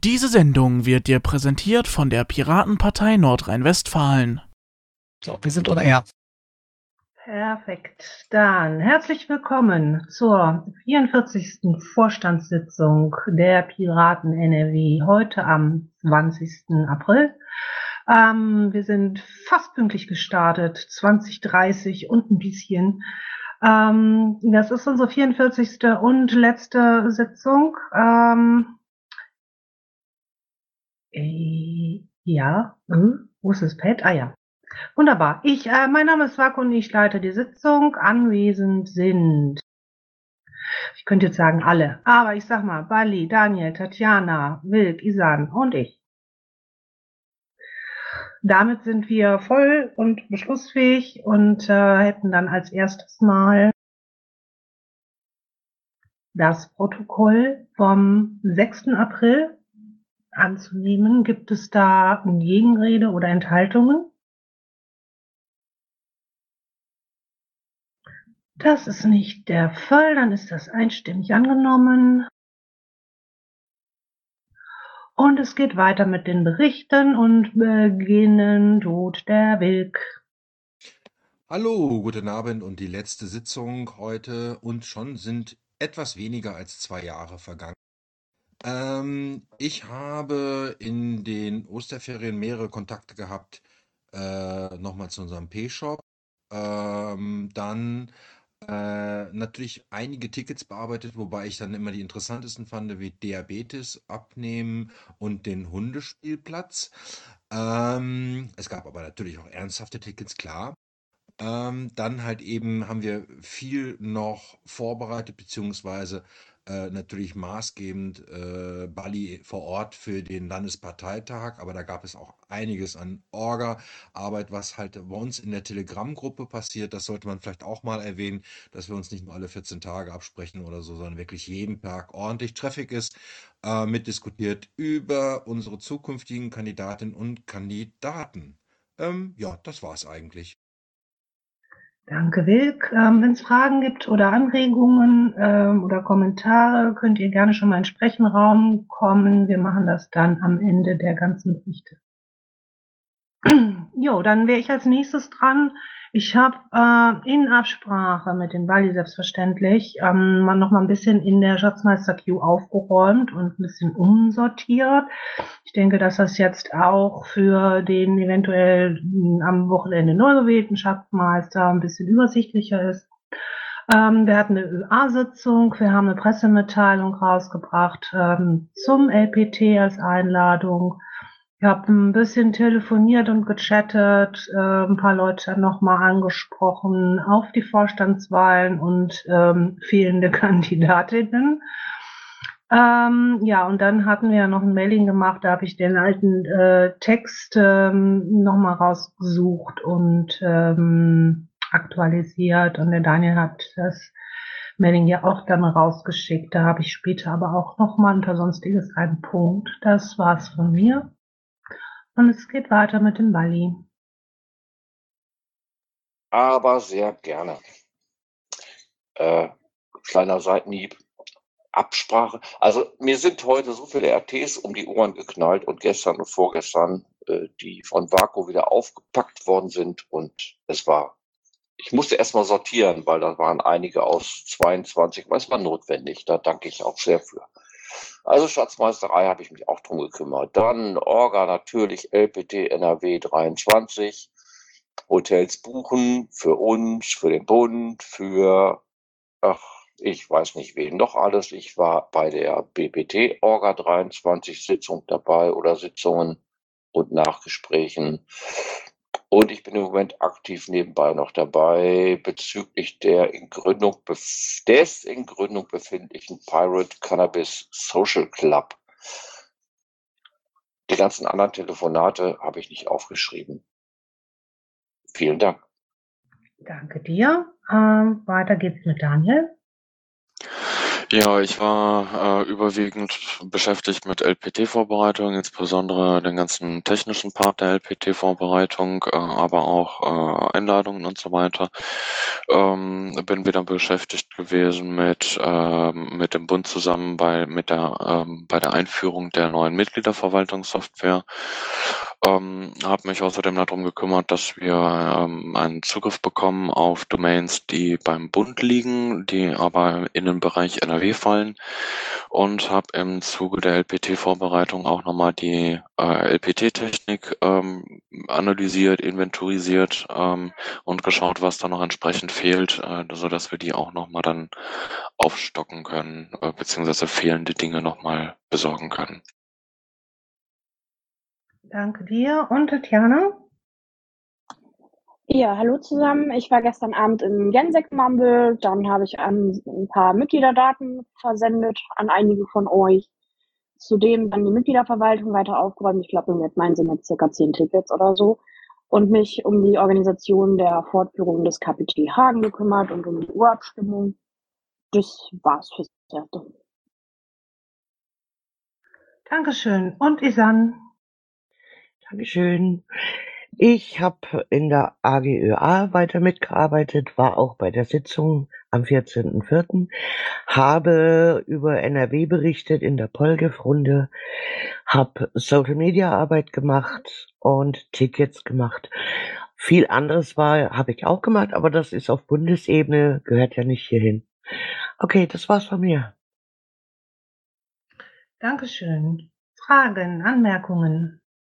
Diese Sendung wird dir präsentiert von der Piratenpartei Nordrhein-Westfalen. So, wir sind on air. Perfekt. Dann herzlich willkommen zur 44. Vorstandssitzung der Piraten NRW heute am 20. April. Wir sind fast pünktlich gestartet, 20:30 und ein bisschen. Das ist unsere 44. und letzte Sitzung. Wo ist das Pad? Ah ja. Wunderbar. Mein Name ist Wako und ich leite die Sitzung. Anwesend sind, ich könnte jetzt sagen alle, aber ich sag mal, Bali, Daniel, Tatjana, Wilk, Isan und ich. Damit sind wir voll und beschlussfähig und hätten dann als erstes mal das Protokoll vom 6. April anzunehmen. Gibt es da Gegenrede oder Enthaltungen? Das ist nicht der Fall, dann ist das einstimmig angenommen. Und es geht weiter mit den Berichten und beginnen tut der Wilk. Hallo, guten Abend und die letzte Sitzung heute und schon sind etwas weniger als 2 Jahre vergangen. Ich habe in den Osterferien mehrere Kontakte gehabt, nochmal zu unserem P-Shop. Dann natürlich einige Tickets bearbeitet, wobei ich dann immer die interessantesten fand, wie Diabetes abnehmen und den Hundespielplatz. Es gab aber natürlich auch ernsthafte Tickets, klar. Dann halt eben haben wir viel noch vorbereitet, beziehungsweise natürlich maßgebend Bali vor Ort für den Landesparteitag, aber da gab es auch einiges an Orga-Arbeit, was halt bei uns in der Telegram-Gruppe passiert. Das sollte man vielleicht auch mal erwähnen, dass wir uns nicht nur alle 14 Tage absprechen oder so, sondern wirklich jeden Tag ordentlich Traffic ist, mitdiskutiert über unsere zukünftigen Kandidatinnen und Kandidaten. Ja, das war's eigentlich. Danke, Wilk. Wenn es Fragen gibt oder Anregungen oder Kommentare, könnt ihr gerne schon mal in den Sprechenraum kommen. Wir machen das dann am Ende der ganzen Berichte. Jo, dann wäre ich als nächstes dran. Ich habe in Absprache mit dem Bali selbstverständlich noch mal ein bisschen in der Schatzmeister-Queue aufgeräumt und ein bisschen umsortiert. Ich denke, dass das jetzt auch für den eventuell am Wochenende neu gewählten Schatzmeister ein bisschen übersichtlicher ist. Wir hatten eine ÖA-Sitzung, wir haben eine Pressemitteilung rausgebracht zum LPT als Einladung. Ich habe ein bisschen telefoniert und gechattet, ein paar Leute nochmal angesprochen auf die Vorstandswahlen und fehlende Kandidatinnen. Ja, und dann hatten wir ja noch ein Mailing gemacht, da habe ich den alten Text nochmal rausgesucht und aktualisiert. Und der Daniel hat das Mailing ja auch dann rausgeschickt. Da habe ich später aber auch nochmal unter Sonstiges einen Punkt. Das war's von mir. Und es geht weiter mit dem Bali. Aber sehr gerne. Kleiner Seitenhieb. Absprache. Also mir sind heute so viele RTs um die Ohren geknallt und gestern und vorgestern, die von Vaco wieder aufgepackt worden sind. Und ich musste erstmal sortieren, weil da waren einige aus 22, was war notwendig. Da danke ich auch sehr für. Also Schatzmeisterei habe ich mich auch drum gekümmert. Dann Orga natürlich LPT NRW 23. Hotels buchen für uns, für den Bund, ich weiß nicht wen noch alles. Ich war bei der BPT Orga 23 Sitzung dabei oder Sitzungen und Nachgesprächen. Und ich bin im Moment aktiv nebenbei noch dabei bezüglich der des in Gründung befindlichen Pirate Cannabis Social Club. Die ganzen anderen Telefonate habe ich nicht aufgeschrieben. Vielen Dank. Danke dir. Weiter geht's mit Daniel. Ja, ich war überwiegend beschäftigt mit LPT-Vorbereitung, insbesondere den ganzen technischen Part der LPT-Vorbereitung, aber auch Einladungen und so weiter. Bin wieder beschäftigt gewesen mit dem Bund zusammen bei der Einführung der neuen Mitgliederverwaltungssoftware. Habe mich außerdem darum gekümmert, dass wir einen Zugriff bekommen auf Domains, die beim Bund liegen, die aber in den Bereich NRW fallen, und habe im Zuge der LPT-Vorbereitung auch nochmal die LPT-Technik analysiert, inventorisiert und geschaut, was da noch entsprechend fehlt, sodass wir die auch nochmal dann aufstocken können, beziehungsweise fehlende Dinge nochmal besorgen können. Danke dir. Und Tatjana? Ja, hallo zusammen. Ich war gestern Abend im Gensek-Mumble. Dann habe ich ein paar Mitgliederdaten versendet an einige von euch. Zudem dann die Mitgliederverwaltung weiter aufgeräumt. Ich glaube, im Netmein sind jetzt circa 10 Tickets oder so. Und mich um die Organisation der Fortführung des KPT Hagen gekümmert und um die Urabstimmung. Das war's fürs Erste. Dankeschön. Und Isan? Dankeschön. Ich habe in der AGÖA weiter mitgearbeitet, war auch bei der Sitzung am 14.04., habe über NRW berichtet in der Polgef-Runde, habe Social-Media-Arbeit gemacht und Tickets gemacht. Viel anderes habe ich auch gemacht, aber das ist auf Bundesebene, gehört ja nicht hierhin. Okay, das war's von mir. Dankeschön. Fragen, Anmerkungen?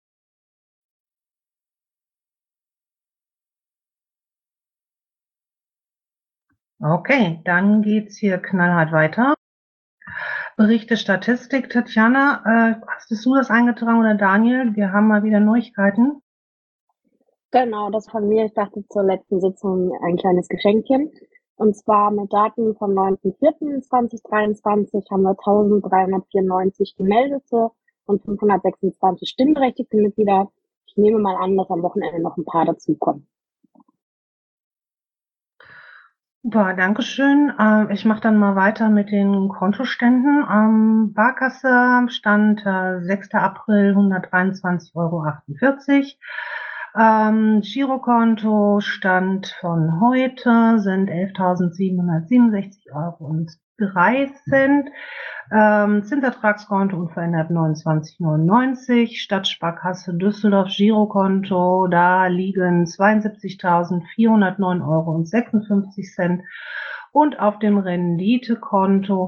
Okay, dann geht's hier knallhart weiter. Berichte Statistik. Tatjana, hast du das eingetragen oder Daniel? Wir haben mal wieder Neuigkeiten. Genau, das von mir. Ich dachte zur letzten Sitzung ein kleines Geschenkchen. Und zwar mit Daten vom 9.04.2023 haben wir 1394 Gemeldete und 526 stimmberechtigte Mitglieder. Ich nehme mal an, dass am Wochenende noch ein paar dazukommen. Super, Dankeschön. Ich mache dann mal weiter mit den Kontoständen. Barkasse stand 6. April 123,48 €. Girokonto Stand von heute sind 11.767,03 €. Zinsertragskonto unverändert 29,99 €. Stadtsparkasse Düsseldorf Girokonto, da liegen 72.409,56 € und auf dem Renditekonto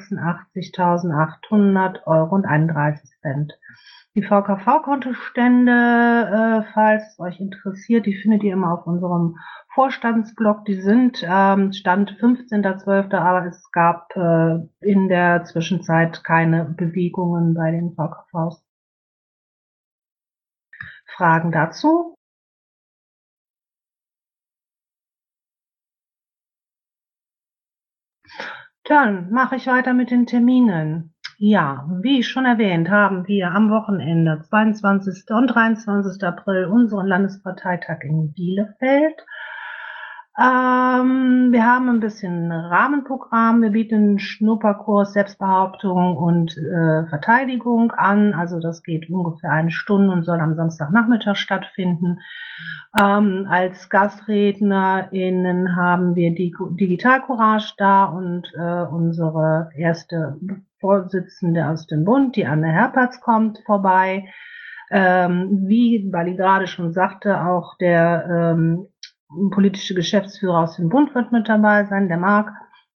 186.800,31 €. Die VKV-Kontostände, falls es euch interessiert, die findet ihr immer auf unserem Vorstandsblog. Die sind Stand 15.12., aber es gab in der Zwischenzeit keine Bewegungen bei den VKVs. Fragen dazu? Dann mache ich weiter mit den Terminen. Ja, wie ich schon erwähnt, haben wir am Wochenende 22. und 23. April unseren Landesparteitag in Bielefeld. Wir haben ein bisschen Rahmenprogramm. Wir bieten einen Schnupperkurs Selbstbehauptung und Verteidigung an. Also das geht ungefähr 1 Stunde und soll am Samstagnachmittag stattfinden. Als GastrednerInnen haben wir die Digital Courage da und unsere erste Vorsitzende aus dem Bund, die Anne Herpertz, kommt vorbei. Wie Bali gerade schon sagte, auch der politische Geschäftsführer aus dem Bund wird mit dabei sein, der Marc.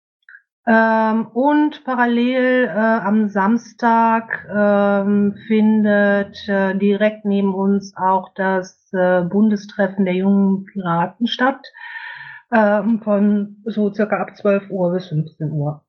Und parallel am Samstag findet direkt neben uns auch das Bundestreffen der jungen Piraten statt, von so circa ab 12 Uhr bis 15 Uhr.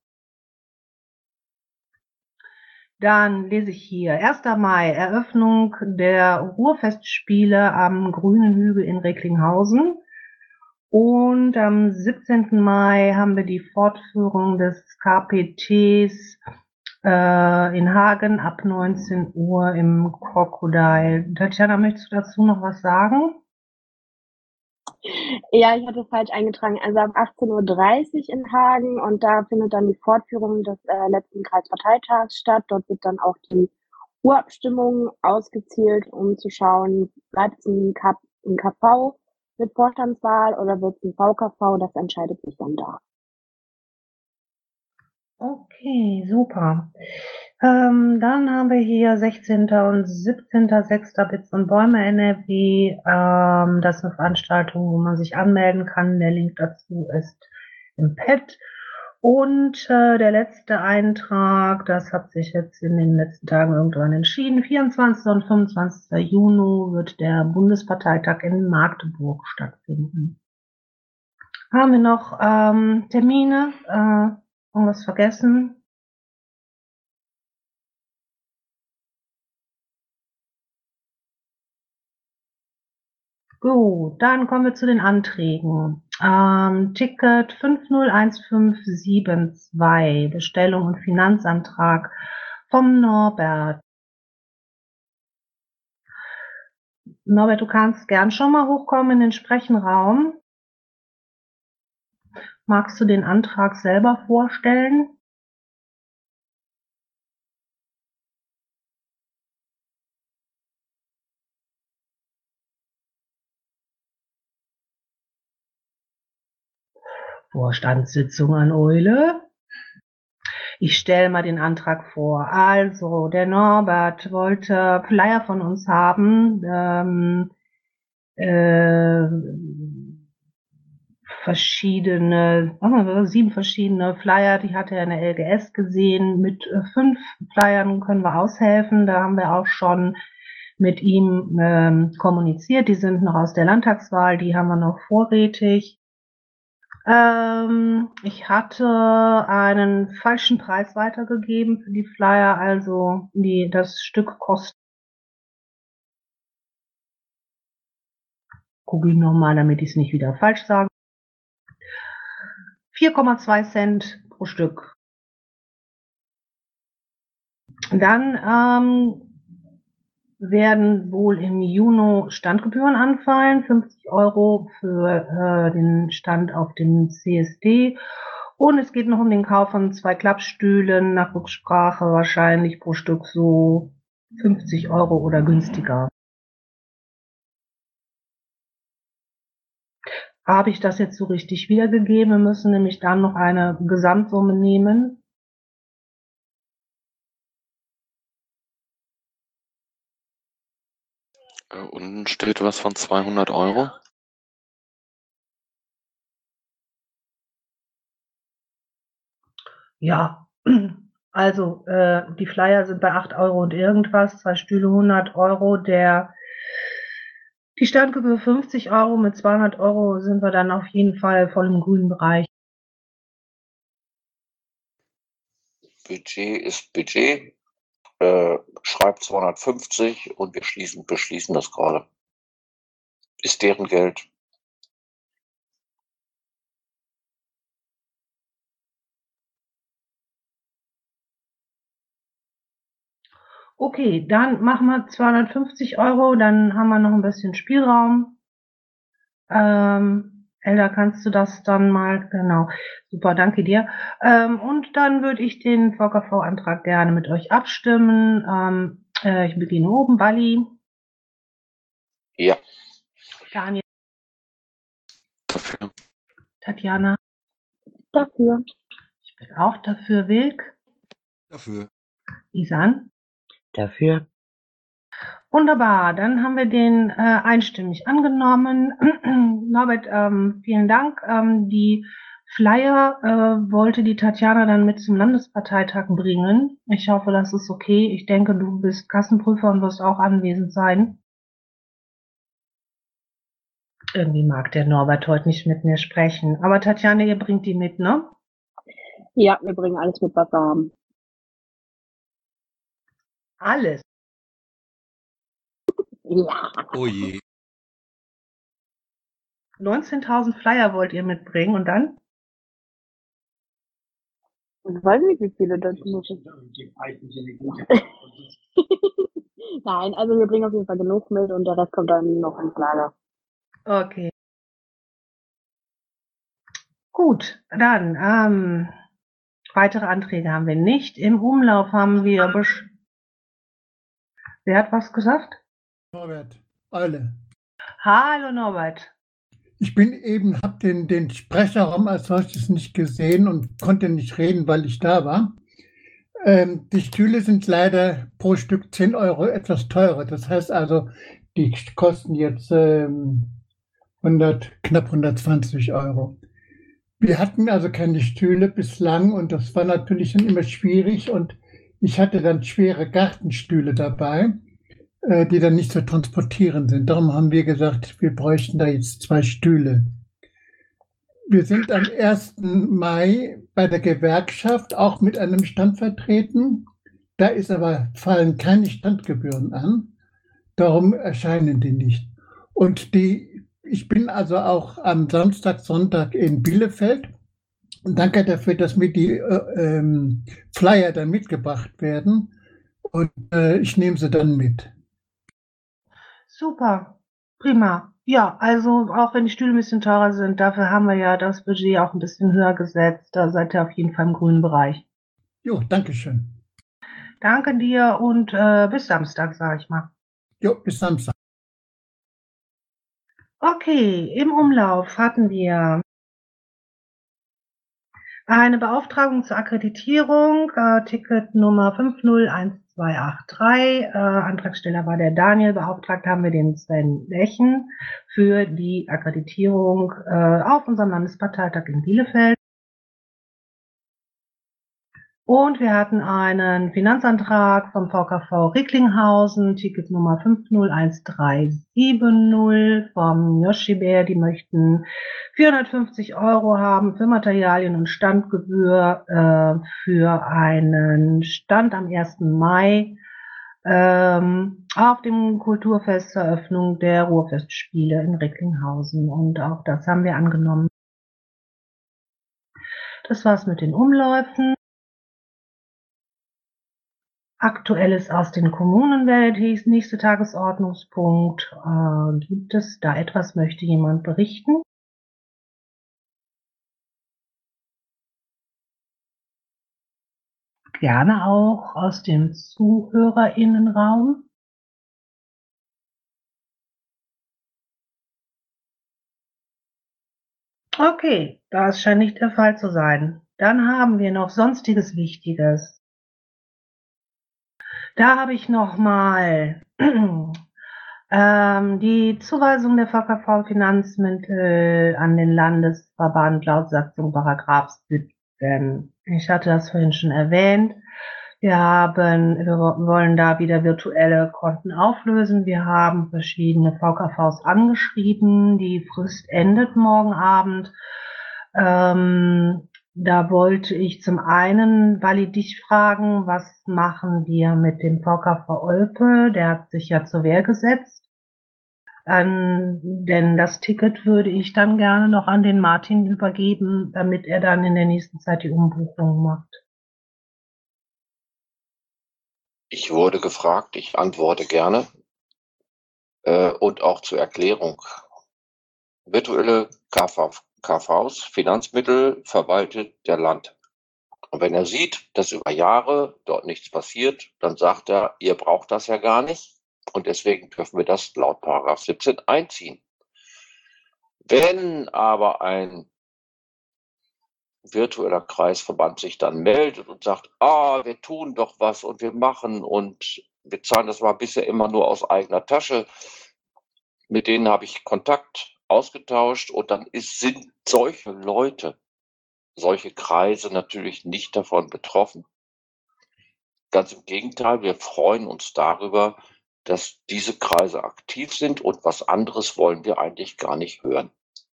Dann lese ich hier, 1. Mai, Eröffnung der Ruhrfestspiele am Grünen Hügel in Recklinghausen. Und am 17. Mai haben wir die Fortführung des KPTs in Hagen ab 19 Uhr im Crocodile. Tatjana, möchtest du dazu noch was sagen? Ja, ich hatte falsch eingetragen. Also ab 18:30 Uhr in Hagen und da findet dann die Fortführung des letzten Kreisparteitags statt. Dort wird dann auch die Urabstimmung ausgezielt, um zu schauen, bleibt es ein KV mit Vorstandswahl oder wird es ein VKV? Das entscheidet sich dann da. Okay, super. Dann haben wir hier 16. und 17.06. Bits und Bäume NRW. Das ist eine Veranstaltung, wo man sich anmelden kann. Der Link dazu ist im Pad. Und der letzte Eintrag, das hat sich jetzt in den letzten Tagen irgendwann entschieden. 24. und 25. Juni wird der Bundesparteitag in Magdeburg stattfinden. Haben wir noch Termine? Irgendwas vergessen? Gut, dann kommen wir zu den Anträgen. Ticket 501572, Bestellung und Finanzantrag vom Norbert. Norbert, du kannst gern schon mal hochkommen in den Sprechenraum. Magst du den Antrag selber vorstellen? Vorstandssitzung an Eule. Ich stelle mal den Antrag vor. Also, der Norbert wollte Flyer von uns haben. Verschiedene, 7 verschiedene Flyer, die hat er in der LGS gesehen. Mit 5 Flyern können wir aushelfen. Da haben wir auch schon mit ihm kommuniziert. Die sind noch aus der Landtagswahl, die haben wir noch vorrätig. Ich hatte einen falschen Preis weitergegeben für die Flyer, also das Stück kostet. Gucke ich nochmal, damit ich es nicht wieder falsch sage. 4,2 Cent pro Stück. Dann werden wohl im Juni Standgebühren anfallen, 50 € für den Stand auf dem CSD. Und es geht noch um den Kauf von 2 Klappstühlen, nach Rücksprache wahrscheinlich pro Stück so 50 € oder günstiger. Habe ich das jetzt so richtig wiedergegeben? Wir müssen nämlich dann noch eine Gesamtsumme nehmen. Unten steht was von 200 €. Ja, also die Flyer sind bei 8 € und irgendwas, 2 Stühle 100 €, die Standgebühr 50 €, mit 200 € sind wir dann auf jeden Fall voll im grünen Bereich. Budget ist Budget. Schreibt 250 und wir beschließen das gerade. Ist deren Geld. Okay, dann machen wir 250 €, dann haben wir noch ein bisschen Spielraum. Elda, kannst du das dann mal, genau, super, danke dir. Und dann würde ich den VKV-Antrag gerne mit euch abstimmen. Ich beginne oben, Wally. Ja. Daniel. Dafür. Tatjana. Dafür. Ich bin auch dafür. Wilk. Dafür. Isan. Dafür. Wunderbar, dann haben wir den einstimmig angenommen. Norbert, vielen Dank. Die Flyer wollte die Tatjana dann mit zum Landesparteitag bringen. Ich hoffe, das ist okay. Ich denke, du bist Kassenprüfer und wirst auch anwesend sein. Irgendwie mag der Norbert heute nicht mit mir sprechen. Aber Tatjana, ihr bringt die mit, ne? Ja, wir bringen alles mit, was wir haben. Alles? Ja. Oh je. 19.000 Flyer wollt ihr mitbringen und dann? Ich weiß nicht, wie viele das muss. Nein, also wir bringen auf jeden Fall genug mit und der Rest kommt dann noch ins Lager. Okay. Gut, dann weitere Anträge haben wir nicht. Im Umlauf haben wir... Wer hat was gesagt? Norbert, Eule. Hallo Norbert. Ich habe den Sprecherraum als solches nicht gesehen und konnte nicht reden, weil ich da war. Die Stühle sind leider pro Stück 10 Euro etwas teurer. Das heißt also, die kosten jetzt knapp 120 Euro. Wir hatten also keine Stühle bislang und das war natürlich dann immer schwierig und ich hatte dann schwere Gartenstühle dabei, die dann nicht zu transportieren sind. Darum haben wir gesagt, wir bräuchten da jetzt 2 Stühle. Wir sind am 1. Mai bei der Gewerkschaft auch mit einem Stand vertreten. Da fallen keine Standgebühren an. Darum erscheinen die nicht. Und ich bin also auch am Samstag, Sonntag in Bielefeld. Und danke dafür, dass mir die Flyer dann mitgebracht werden. Und ich nehme sie dann mit. Super, prima. Ja, also auch wenn die Stühle ein bisschen teurer sind, dafür haben wir ja das Budget auch ein bisschen höher gesetzt. Da seid ihr auf jeden Fall im grünen Bereich. Jo, danke schön. Danke dir und bis Samstag, sag ich mal. Jo, bis Samstag. Okay, im Umlauf hatten wir eine Beauftragung zur Akkreditierung, Ticket Nummer 501283. Antragsteller war der Daniel, beauftragt haben wir den Sven Lechen für die Akkreditierung auf unserem Landesparteitag in Bielefeld. Und wir hatten einen Finanzantrag vom VKV Recklinghausen, Ticket Nummer 501370 vom Yoshi Bär. Die möchten 450 Euro haben für Materialien und Standgebühr für einen Stand am 1. Mai auf dem Kulturfest zur Eröffnung der Ruhrfestspiele in Recklinghausen. Und auch das haben wir angenommen. Das war's mit den Umläufen. Aktuelles aus den Kommunen wäre der nächste Tagesordnungspunkt. Gibt es da etwas, möchte jemand berichten? Gerne auch aus dem ZuhörerInnenraum. Okay, das scheint nicht der Fall zu sein. Dann haben wir noch Sonstiges Wichtiges. Da habe ich nochmal die Zuweisung der VKV-Finanzmittel an den Landesverband laut Satzung § 17. Ich hatte das vorhin schon erwähnt. Wir wollen da wieder virtuelle Konten auflösen. Wir haben verschiedene VKVs angeschrieben. Die Frist endet morgen Abend. Da wollte ich zum einen, Wally, dich fragen, was machen wir mit dem VKV Olpe? Der hat sich ja zur Wehr gesetzt. Denn das Ticket würde ich dann gerne noch an den Martin übergeben, damit er dann in der nächsten Zeit die Umbuchung macht. Ich wurde gefragt, ich antworte gerne. Und auch zur Erklärung. Virtuelle KVs, Finanzmittel, verwaltet der Land. Und wenn er sieht, dass über Jahre dort nichts passiert, dann sagt er, ihr braucht das ja gar nicht. Und deswegen dürfen wir das laut § 17 einziehen. Wenn aber ein virtueller Kreisverband sich dann meldet und sagt, wir tun doch was und wir machen und wir zahlen das mal bisher immer nur aus eigener Tasche, mit denen habe ich Kontakt ausgetauscht und dann sind solche Leute, solche Kreise natürlich nicht davon betroffen. Ganz im Gegenteil, wir freuen uns darüber, dass diese Kreise aktiv sind und was anderes wollen wir eigentlich gar nicht hören.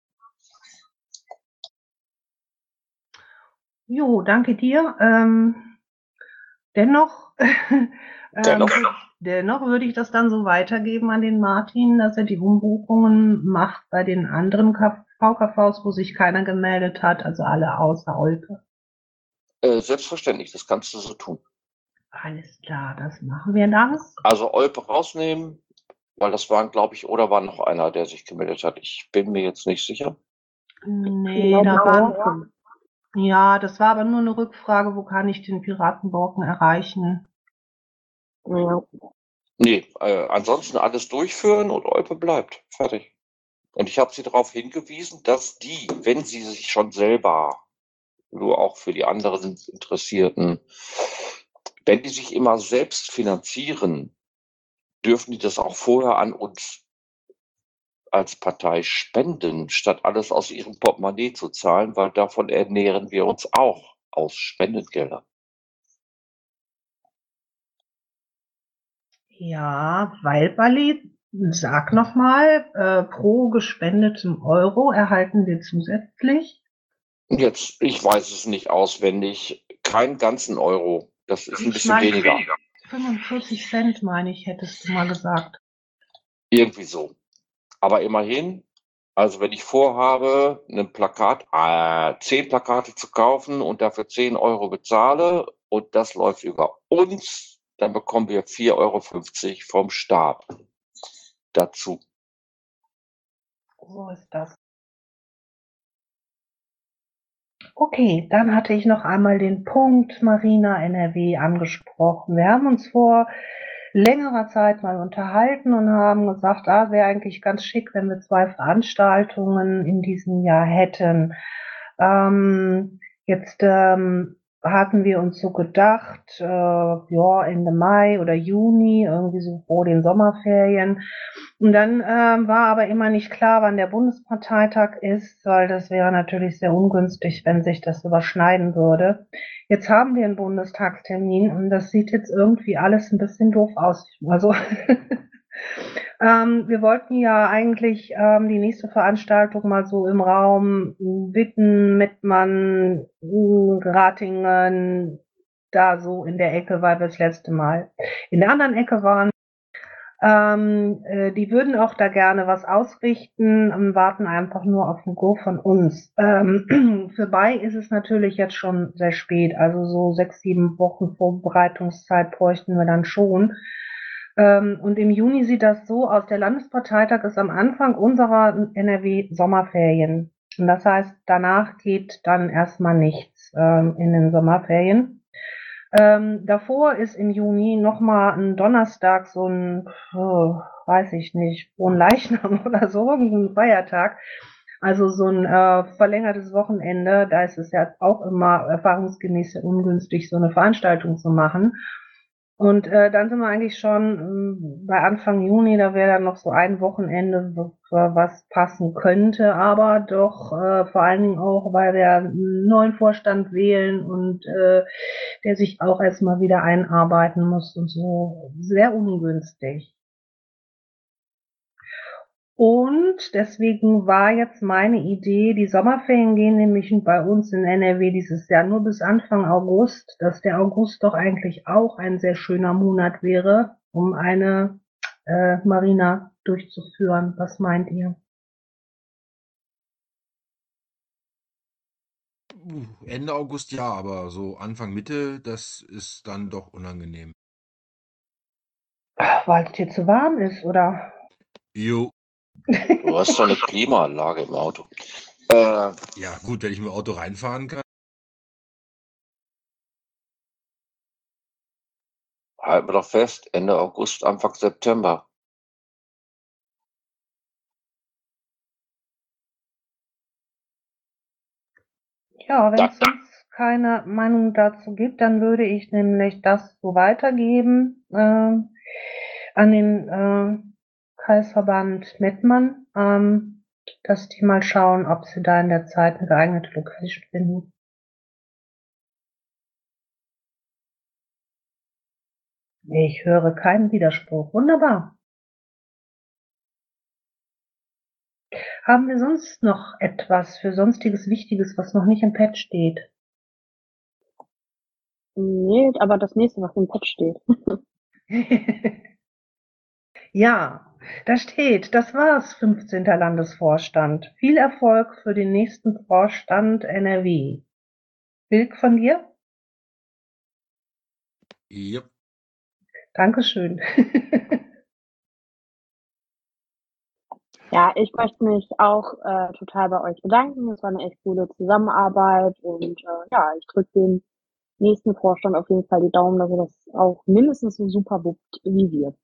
Jo, danke dir. Dennoch würde ich das dann so weitergeben an den Martin, dass er die Umbuchungen macht bei den anderen VKVs, wo sich keiner gemeldet hat, also alle außer Olpe. Selbstverständlich, das kannst du so tun. Alles klar, das machen wir dann. Also Olpe rausnehmen, weil das waren, glaube ich, oder war noch einer, der sich gemeldet hat. Ich bin mir jetzt nicht sicher. Nee, da waren, ja, das war aber nur eine Rückfrage, wo kann ich den Piratenborken erreichen? Ja. Nee, ansonsten alles durchführen und Olpe bleibt. Fertig. Und ich habe sie darauf hingewiesen, dass die, wenn sie sich schon selber, nur auch für die anderen Interessierten, wenn die sich immer selbst finanzieren, dürfen die das auch vorher an uns als Partei spenden, statt alles aus ihrem Portemonnaie zu zahlen, weil davon ernähren wir uns auch aus Spendengeldern. Ja, Waldballi, sag nochmal, pro gespendetem Euro erhalten wir zusätzlich. Jetzt, ich weiß es nicht auswendig, keinen ganzen Euro. Das ist ein Ich bisschen meine, weniger. 45 Cent, meine ich, hättest du mal gesagt. Irgendwie so. Aber immerhin, also wenn ich vorhabe, ein Plakat, 10 Plakate zu kaufen und dafür 10 Euro bezahle und das läuft über uns, dann bekommen wir 4,50 € vom Staat dazu. So ist das. Okay, dann hatte ich noch einmal den Punkt Marina NRW angesprochen. Wir haben uns vor längerer Zeit mal unterhalten und haben gesagt, wäre eigentlich ganz schick, wenn wir 2 Veranstaltungen in diesem Jahr hätten. Jetzt hatten wir uns so gedacht, ja, Ende Mai oder Juni, irgendwie so vor den Sommerferien. Und dann war aber immer nicht klar, wann der Bundesparteitag ist, weil das wäre natürlich sehr ungünstig, wenn sich das überschneiden würde. Jetzt haben wir einen Bundestagstermin und das sieht jetzt irgendwie alles ein bisschen doof aus. Also wir wollten ja eigentlich die nächste Veranstaltung mal so im Raum Witten, Mettmann, Ratingen, da so in der Ecke, weil wir das letzte Mal in der anderen Ecke waren. Die würden auch da gerne was ausrichten und warten einfach nur auf ein Go von uns. Vorbei ist es natürlich jetzt schon sehr spät, also so 6, 7 Wochen Vorbereitungszeit bräuchten wir dann schon. Und im Juni sieht das so aus, der Landesparteitag ist am Anfang unserer NRW-Sommerferien. Und das heißt, danach geht dann erstmal nichts in den Sommerferien. Davor ist im Juni nochmal ein Donnerstag so ein, weiß ich nicht, Fronleichnam oder so, ein Feiertag. Also so ein verlängertes Wochenende. Da ist es ja auch immer erfahrungsgemäß sehr ungünstig, so eine Veranstaltung zu machen. Und dann sind wir eigentlich schon bei Anfang Juni, da wäre dann noch so ein Wochenende, was passen könnte, aber doch vor allen Dingen auch, weil wir einen neuen Vorstand wählen und der sich auch erstmal wieder einarbeiten muss und so, sehr ungünstig. Und deswegen war jetzt meine Idee, die Sommerferien gehen nämlich bei uns in NRW dieses Jahr nur bis Anfang August, dass der August doch eigentlich auch ein sehr schöner Monat wäre, um eine Marina durchzuführen. Was meint ihr? Ende August ja, aber so Anfang Mitte, das ist dann doch unangenehm. Weil es dir zu warm ist, oder? Jo. Du hast doch eine Klimaanlage im Auto. Ja, gut, wenn ich mit dem Auto reinfahren kann. Halten wir doch fest, Ende August, Anfang September. Ja, wenn es sonst keine Meinung dazu gibt, dann würde ich nämlich das so weitergeben an den Kreisverband Mettmann, dass die mal schauen, ob sie da in der Zeit eine geeignete Location finden. Ich höre keinen Widerspruch. Wunderbar. Haben wir sonst noch etwas für sonstiges Wichtiges, was noch nicht im Pad steht? Nee, aber das nächste, was im Pad steht. Ja, da steht, das war's, 15. Landesvorstand. Viel Erfolg für den nächsten Vorstand NRW. Bild von dir? Yep. Dankeschön. Ja, ich möchte mich auch total bei euch bedanken. Es war eine echt coole Zusammenarbeit und ja, ich drücke dem nächsten Vorstand auf jeden Fall die Daumen, dass er das auch mindestens so super wuppt wie wir.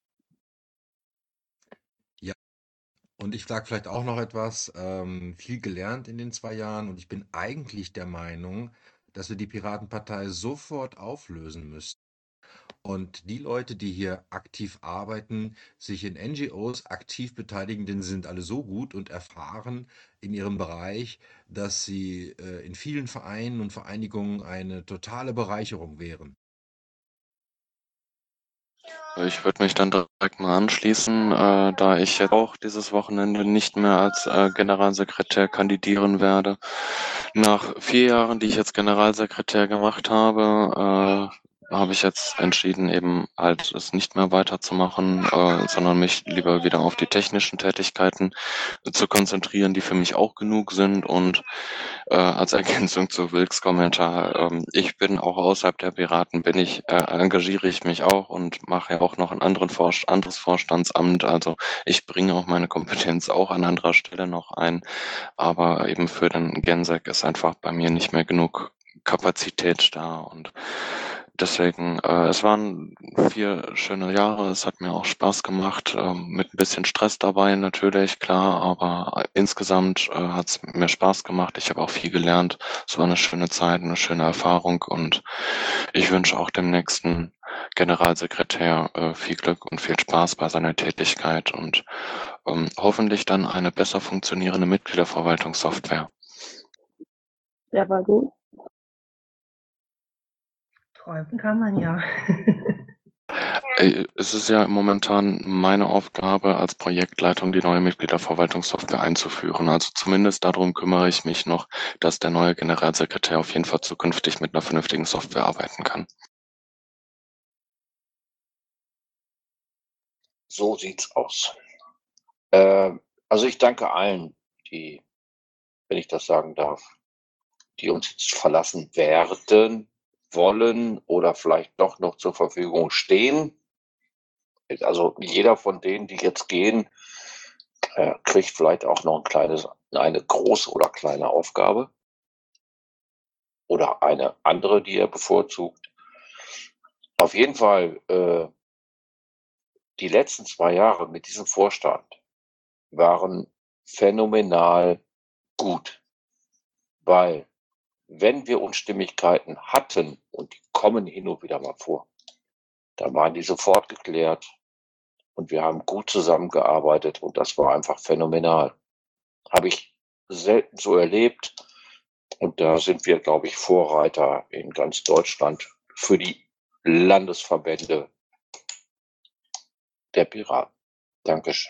Ja, und ich sage vielleicht auch noch etwas, viel gelernt in den 2 Jahren und ich bin eigentlich der Meinung, dass wir die Piratenpartei sofort auflösen müssen. Und die Leute, die hier aktiv arbeiten, sich in NGOs aktiv beteiligen, denn sie sind alle so gut und erfahren in ihrem Bereich, dass sie in vielen Vereinen und Vereinigungen eine totale Bereicherung wären. Ich würde mich dann direkt mal anschließen, da ich jetzt auch dieses Wochenende nicht mehr als Generalsekretär kandidieren werde. Nach 4 Jahren, die ich jetzt Generalsekretär gemacht habe, habe ich jetzt entschieden, eben halt es nicht mehr weiterzumachen, sondern mich lieber wieder auf die technischen Tätigkeiten zu konzentrieren, die für mich auch genug sind. Und als Ergänzung zu Wilks Kommentar, ich bin auch außerhalb der Piraten, engagiere ich mich auch und mache ja auch noch ein anderes Vorstandsamt. Also ich bringe auch meine Kompetenz auch an anderer Stelle noch ein, aber eben für den Gensec ist einfach bei mir nicht mehr genug Kapazität da und deswegen, es waren 4 schöne Jahre. Es hat mir auch Spaß gemacht, mit ein bisschen Stress dabei natürlich, klar, aber insgesamt hat es mir Spaß gemacht. Ich habe auch viel gelernt. Es war eine schöne Zeit, eine schöne Erfahrung und ich wünsche auch dem nächsten Generalsekretär viel Glück und viel Spaß bei seiner Tätigkeit und hoffentlich dann eine besser funktionierende Mitgliederverwaltungssoftware. Der war gut. Träumen kann man ja. Es ist ja momentan meine Aufgabe als Projektleitung, die neue Mitgliederverwaltungssoftware einzuführen. Also zumindest darum kümmere ich mich noch, dass der neue Generalsekretär auf jeden Fall zukünftig mit einer vernünftigen Software arbeiten kann. So sieht's aus. Also ich danke allen, die, wenn ich das sagen darf, die uns jetzt verlassen werden, wollen oder vielleicht doch noch zur Verfügung stehen. Also jeder von denen, die jetzt gehen, kriegt vielleicht auch noch eine große oder kleine Aufgabe oder eine andere, die er bevorzugt. Auf jeden Fall, die letzten 2 Jahre mit diesem Vorstand waren phänomenal gut, weil wenn wir Unstimmigkeiten hatten, und die kommen hin und wieder mal vor, dann waren die sofort geklärt und wir haben gut zusammengearbeitet und das war einfach phänomenal. Habe ich selten so erlebt und da sind wir, glaube ich, Vorreiter in ganz Deutschland für die Landesverbände der Piraten. Dankeschön.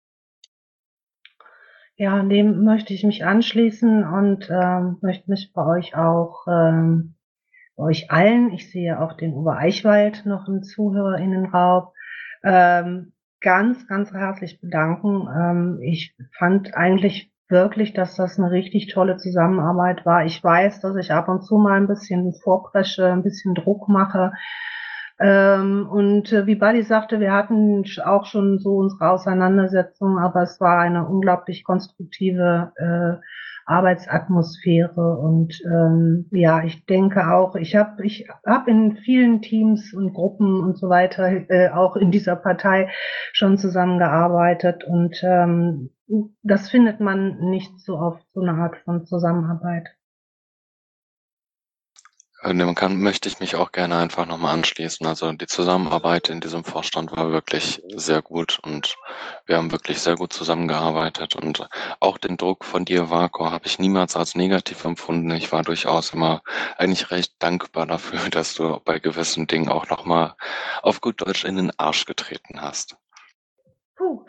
Ja, dem möchte ich mich anschließen und möchte mich bei euch auch, bei euch allen, ich sehe auch den Uwe Eichwald noch im ZuhörerInnenraum, ganz, ganz herzlich bedanken. Ich fand eigentlich wirklich, dass das eine richtig tolle Zusammenarbeit war. Ich weiß, dass ich ab und zu mal ein bisschen vorpresche, ein bisschen Druck mache. Und wie Buddy sagte, wir hatten auch schon so unsere Auseinandersetzungen, aber es war eine unglaublich konstruktive Arbeitsatmosphäre. Und ja, ich denke auch, ich hab in vielen Teams und Gruppen und so weiter, auch in dieser Partei schon zusammengearbeitet. Und das findet man nicht so oft, so eine Art von Zusammenarbeit. Möchte ich mich auch gerne einfach nochmal anschließen. Also die Zusammenarbeit in diesem Vorstand war wirklich sehr gut und wir haben wirklich sehr gut zusammengearbeitet und auch den Druck von dir, Vako, habe ich niemals als negativ empfunden. Ich war durchaus immer eigentlich recht dankbar dafür, dass du bei gewissen Dingen auch nochmal auf gut Deutsch in den Arsch getreten hast. Puh.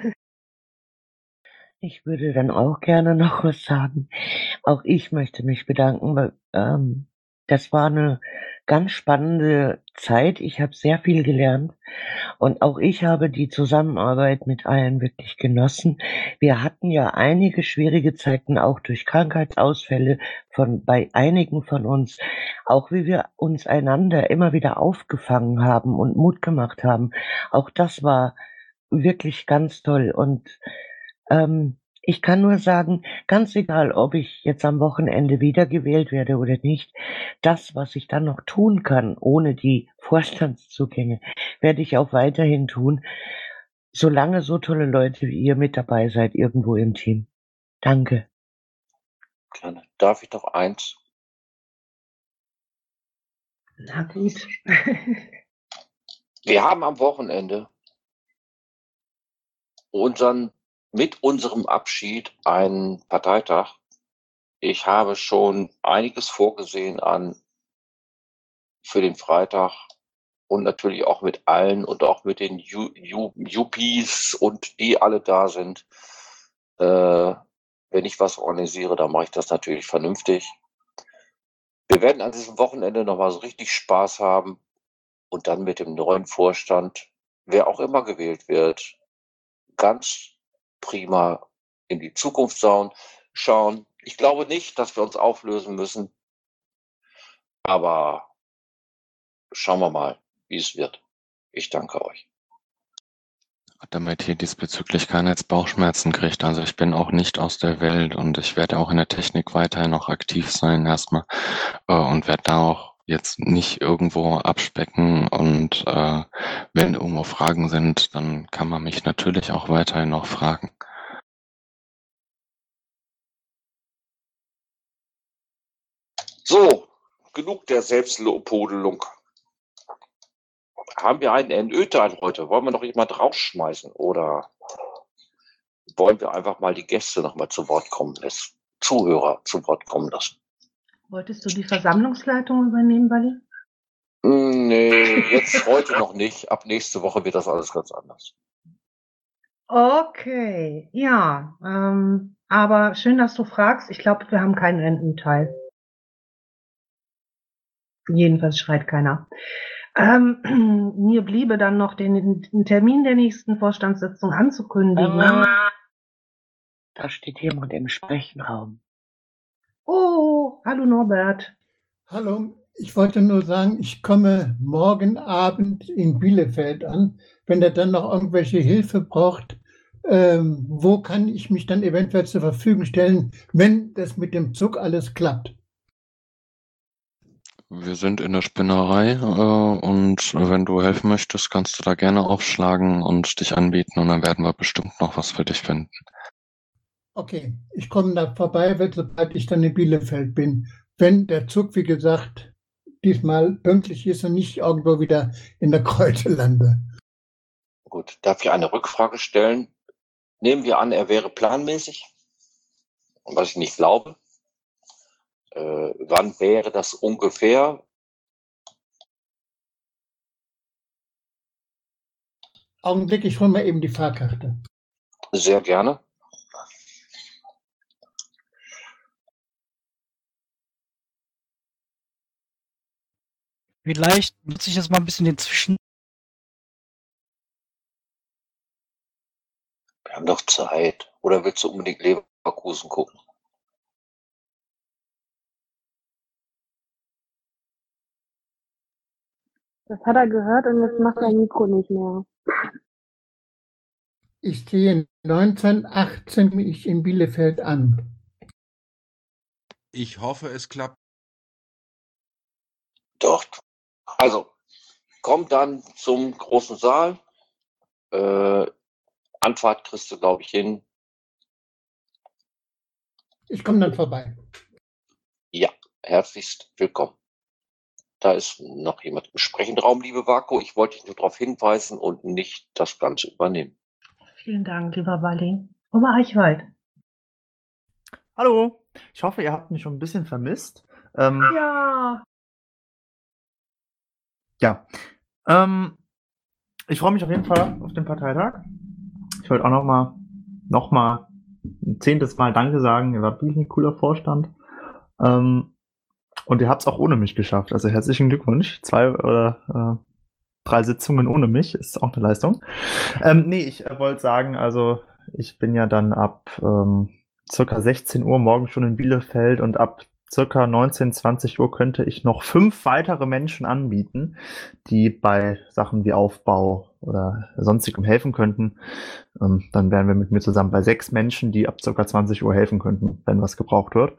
Ich würde dann auch gerne noch was sagen. Auch ich möchte mich bedanken, weil das war eine ganz spannende Zeit. Ich habe sehr viel gelernt und auch ich habe die Zusammenarbeit mit allen wirklich genossen. Wir hatten ja einige schwierige Zeiten, auch durch Krankheitsausfälle bei einigen von uns, auch wie wir uns einander immer wieder aufgefangen haben und Mut gemacht haben. Auch das war wirklich ganz toll und Ich kann nur sagen, ganz egal, ob ich jetzt am Wochenende wiedergewählt werde oder nicht, das, was ich dann noch tun kann, ohne die Vorstandszugänge, werde ich auch weiterhin tun, solange so tolle Leute wie ihr mit dabei seid irgendwo im Team. Danke. Gerne. Darf ich noch eins? Na gut. Wir haben am Wochenende mit unserem Abschied einen Parteitag. Ich habe schon einiges vorgesehen für den Freitag und natürlich auch mit allen und auch mit den UPs und die alle da sind. Wenn ich was organisiere, dann mache ich das natürlich vernünftig. Wir werden an diesem Wochenende nochmal so richtig Spaß haben und dann mit dem neuen Vorstand, wer auch immer gewählt wird, ganz prima in die Zukunft schauen. Ich glaube nicht, dass wir uns auflösen müssen, aber schauen wir mal, wie es wird. Ich danke euch. Damit hier diesbezüglich keiner jetzt Bauchschmerzen kriegt. Also ich bin auch nicht aus der Welt und ich werde auch in der Technik weiterhin noch aktiv sein erstmal und werde da auch jetzt nicht irgendwo abspecken und wenn irgendwo Fragen sind, dann kann man mich natürlich auch weiterhin noch fragen. So, genug der Selbstlobhudelung. Haben wir einen NÖ-Teil heute? Wollen wir noch jemand rausschmeißen oder wollen wir einfach mal die Gäste nochmal zu Wort kommen lassen, Zuhörer zu Wort kommen lassen? Wolltest du die Versammlungsleitung übernehmen, Wally? Nee, jetzt heute noch nicht. Ab nächste Woche wird das alles ganz anders. Okay, ja. Aber schön, dass du fragst. Ich glaube, wir haben keinen NÖ-Teil. Jedenfalls schreit keiner. Mir bliebe dann noch den Termin der nächsten Vorstandssitzung anzukündigen. Da steht jemand im Sprechenraum. Oh, hallo Norbert. Hallo, ich wollte nur sagen, ich komme morgen Abend in Bielefeld an. Wenn er dann noch irgendwelche Hilfe braucht, wo kann ich mich dann eventuell zur Verfügung stellen, wenn das mit dem Zug alles klappt? Wir sind in der Spinnerei und wenn du helfen möchtest, kannst du da gerne aufschlagen und dich anbieten und dann werden wir bestimmt noch was für dich finden. Okay, ich komme da vorbei, sobald ich dann in Bielefeld bin. Wenn der Zug, wie gesagt, diesmal pünktlich ist und nicht irgendwo wieder in der Kreute lande. Gut, darf ich eine Rückfrage stellen? Nehmen wir an, er wäre planmäßig, was ich nicht glaube. Wann wäre das ungefähr? Augenblick, ich hole mal eben die Fahrkarte. Sehr gerne. Vielleicht nutze ich jetzt mal ein bisschen den Zwischen. Wir haben doch Zeit. Oder willst du unbedingt Leverkusen gucken? Das hat er gehört und jetzt macht sein Mikro nicht mehr. Ich sehe 1918 mich in Bielefeld an. Ich hoffe, es klappt. Doch. Also, kommt dann zum großen Saal. Anfahrt kriegst du, glaube ich, hin. Ich komme dann vorbei. Ja, herzlichst willkommen. Da ist noch jemand im Sprechenraum, liebe Vako. Ich wollte dich nur darauf hinweisen und nicht das Ganze übernehmen. Vielen Dank, lieber Wally. Ober Eichwald. Hallo, ich hoffe, ihr habt mich schon ein bisschen vermisst. Ja. Ja, ich freue mich auf jeden Fall auf den Parteitag. Ich wollte auch noch mal ein 10. Mal Danke sagen. Ihr wart wirklich ein cooler Vorstand. Und ihr habt es auch ohne mich geschafft. Also herzlichen Glückwunsch. 2 oder 3 Sitzungen ohne mich ist auch eine Leistung. Nee, ich wollte sagen, also ich bin ja dann ab circa 16 Uhr morgen schon in Bielefeld und ab circa 19, 20 Uhr könnte ich noch 5 weitere Menschen anbieten, die bei Sachen wie Aufbau oder sonstigem helfen könnten, dann wären wir mit mir zusammen bei 6 Menschen, die ab ca. 20 Uhr helfen könnten, wenn was gebraucht wird.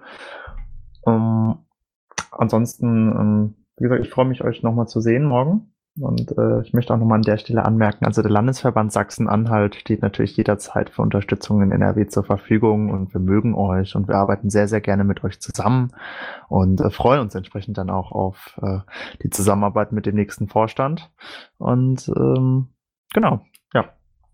Ansonsten, wie gesagt, ich freue mich, euch nochmal zu sehen morgen. Und ich möchte auch nochmal an der Stelle anmerken, also der Landesverband Sachsen-Anhalt steht natürlich jederzeit für Unterstützung in NRW zur Verfügung und wir mögen euch und wir arbeiten sehr, sehr gerne mit euch zusammen und freuen uns entsprechend dann auch auf die Zusammenarbeit mit dem nächsten Vorstand. Und genau, ja.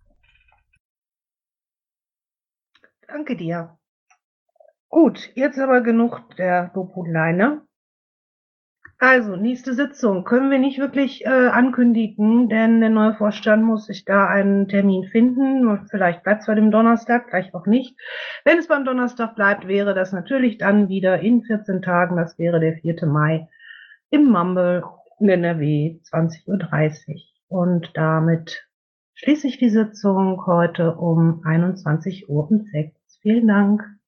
Danke dir. Gut, jetzt aber genug der Lobhudeleine. Also, nächste Sitzung können wir nicht wirklich ankündigen, denn der neue Vorstand muss sich da einen Termin finden. Und vielleicht bleibt es bei dem Donnerstag, vielleicht auch nicht. Wenn es beim Donnerstag bleibt, wäre das natürlich dann wieder in 14 Tagen, das wäre der 4. Mai, im Mumble in NRW, 20:30 Uhr. Und damit schließe ich die Sitzung heute um 21:06 Uhr. Vielen Dank.